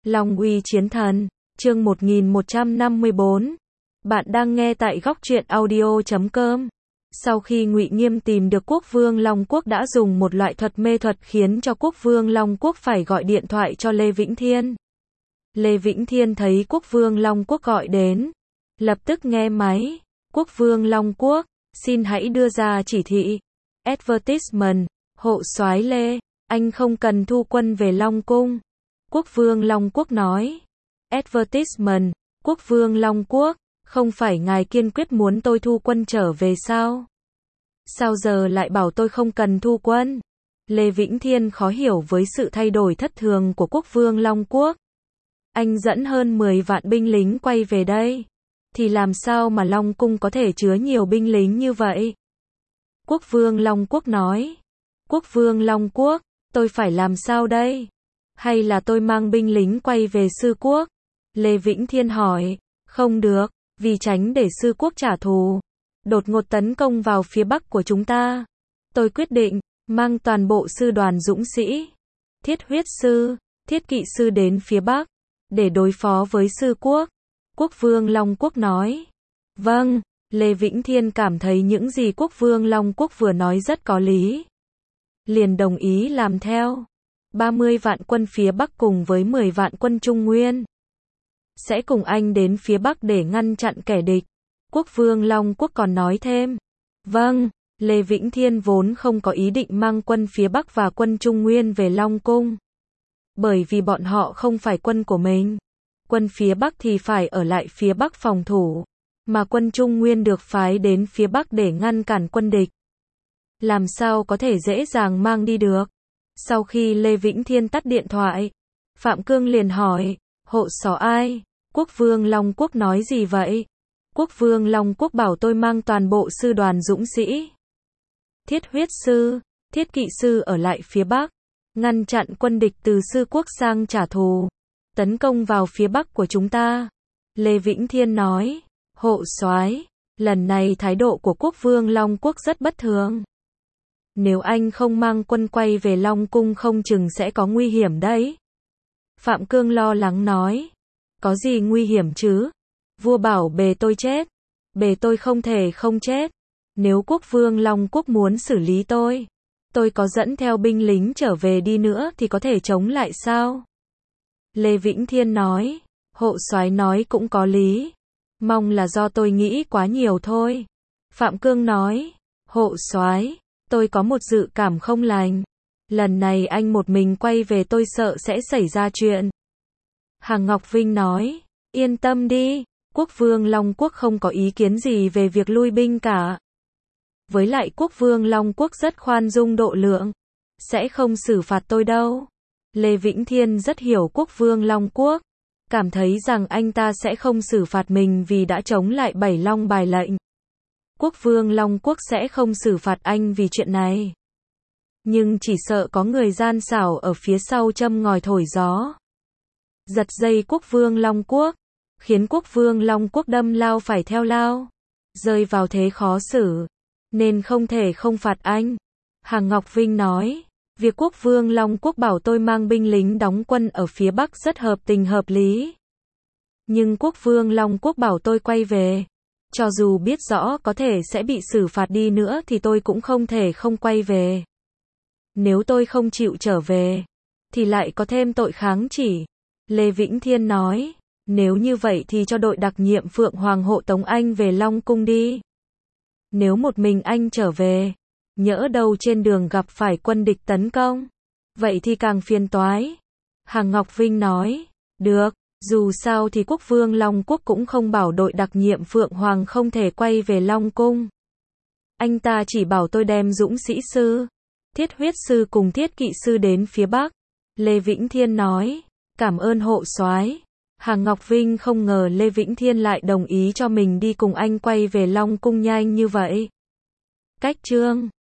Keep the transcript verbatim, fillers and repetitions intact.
Long uy chiến thần, chương một nghìn một trăm năm mươi bốn. Bạn đang nghe tại góc truyện audio chấm com. Sau khi Ngụy Nghiêm tìm được Quốc vương Long Quốc đã dùng một loại thuật mê thuật khiến cho Quốc vương Long Quốc phải gọi điện thoại cho Lê Vĩnh Thiên. Lê Vĩnh Thiên thấy Quốc vương Long Quốc gọi đến, lập tức nghe máy. Quốc vương Long Quốc, xin hãy đưa ra chỉ thị. Advertisement, hộ soái Lê, anh không cần thu quân về Long Cung. Quốc vương Long Quốc nói. Advertisement, Quốc vương Long Quốc, không phải ngài kiên quyết muốn tôi thu quân trở về sao? Sao giờ lại bảo tôi không cần thu quân? Lê Vĩnh Thiên khó hiểu với sự thay đổi thất thường của Quốc vương Long Quốc. Anh dẫn hơn mười vạn binh lính quay về đây, thì làm sao mà Long Cung có thể chứa nhiều binh lính như vậy? Quốc vương Long Quốc nói. Quốc vương Long Quốc, tôi phải làm sao đây? Hay là tôi mang binh lính quay về Sư Quốc? Lê Vĩnh Thiên hỏi. Không được, vì tránh để Sư Quốc trả thù, đột ngột tấn công vào phía Bắc của chúng ta. Tôi quyết định, mang toàn bộ sư đoàn dũng sĩ, thiết huyết sư, thiết kỵ sư đến phía Bắc, để đối phó với Sư Quốc. Quốc vương Long Quốc nói. Vâng, Lê Vĩnh Thiên cảm thấy những gì Quốc vương Long Quốc vừa nói rất có lý. Liền đồng ý làm theo. ba mươi vạn quân phía Bắc cùng với mười vạn quân Trung Nguyên sẽ cùng anh đến phía Bắc để ngăn chặn kẻ địch. Quốc vương Long Quốc còn nói thêm. Vâng, Lê Vĩnh Thiên vốn không có ý định mang quân phía Bắc và quân Trung Nguyên về Long Cung, bởi vì bọn họ không phải quân của mình. Quân phía Bắc thì phải ở lại phía Bắc phòng thủ, mà quân Trung Nguyên được phái đến phía Bắc để ngăn cản quân địch. Làm sao có thể dễ dàng mang đi được? Sau khi Lê Vĩnh Thiên tắt điện thoại, Phạm Cương liền hỏi, hộ sỏ ai? Quốc vương Long Quốc nói gì vậy? Quốc vương Long Quốc bảo tôi mang toàn bộ sư đoàn dũng sĩ, thiết huyết sư, thiết kỵ sư ở lại phía Bắc, ngăn chặn quân địch từ Sư Quốc sang trả thù, tấn công vào phía Bắc của chúng ta. Lê Vĩnh Thiên nói, hộ soái, lần này thái độ của Quốc vương Long Quốc rất bất thường. Nếu anh không mang quân quay về Long Cung không chừng sẽ có nguy hiểm đấy. Phạm Cương lo lắng nói. Có gì nguy hiểm chứ? Vua bảo bề tôi chết. Bề tôi không thể không chết. Nếu Quốc vương Long Quốc muốn xử lý tôi, tôi có dẫn theo binh lính trở về đi nữa thì có thể chống lại sao? Lê Vĩnh Thiên nói. Hộ soái nói cũng có lý. Mong là do tôi nghĩ quá nhiều thôi. Phạm Cương nói. Hộ soái, tôi có một dự cảm không lành. Lần này anh một mình quay về tôi sợ sẽ xảy ra chuyện. Hàng Ngọc Vinh nói. Yên tâm đi, Quốc vương Long Quốc không có ý kiến gì về việc lui binh cả. Với lại Quốc vương Long Quốc rất khoan dung độ lượng, sẽ không xử phạt tôi đâu. Lê Vĩnh Thiên rất hiểu Quốc vương Long Quốc, cảm thấy rằng anh ta sẽ không xử phạt mình vì đã chống lại bảy long bài lệnh. Quốc vương Long Quốc sẽ không xử phạt anh vì chuyện này. Nhưng chỉ sợ có người gian xảo ở phía sau châm ngòi thổi gió, giật dây Quốc vương Long Quốc, khiến Quốc vương Long Quốc đâm lao phải theo lao, rơi vào thế khó xử, nên không thể không phạt anh. Hàng Ngọc Vinh nói, việc Quốc vương Long Quốc bảo tôi mang binh lính đóng quân ở phía Bắc rất hợp tình hợp lý. Nhưng Quốc vương Long Quốc bảo tôi quay về, cho dù biết rõ có thể sẽ bị xử phạt đi nữa thì tôi cũng không thể không quay về. Nếu tôi không chịu trở về, thì lại có thêm tội kháng chỉ. Lê Vĩnh Thiên nói, nếu như vậy thì cho đội đặc nhiệm Phượng Hoàng hộ tống anh về Long Cung đi. Nếu một mình anh trở về, nhỡ đâu trên đường gặp phải quân địch tấn công, vậy thì càng phiền toái. Hàng Ngọc Vinh nói, được, dù sao thì Quốc vương Long Quốc cũng không bảo đội đặc nhiệm Phượng Hoàng không thể quay về Long Cung. Anh ta chỉ bảo tôi đem dũng sĩ sư, thiết huyết sư cùng thiết kỵ sư đến phía Bắc. Lê Vĩnh Thiên nói, cảm ơn hộ soái. Hàng Ngọc Vinh không ngờ Lê Vĩnh Thiên lại đồng ý cho mình đi cùng anh quay về Long Cung nhanh như vậy. Cách chương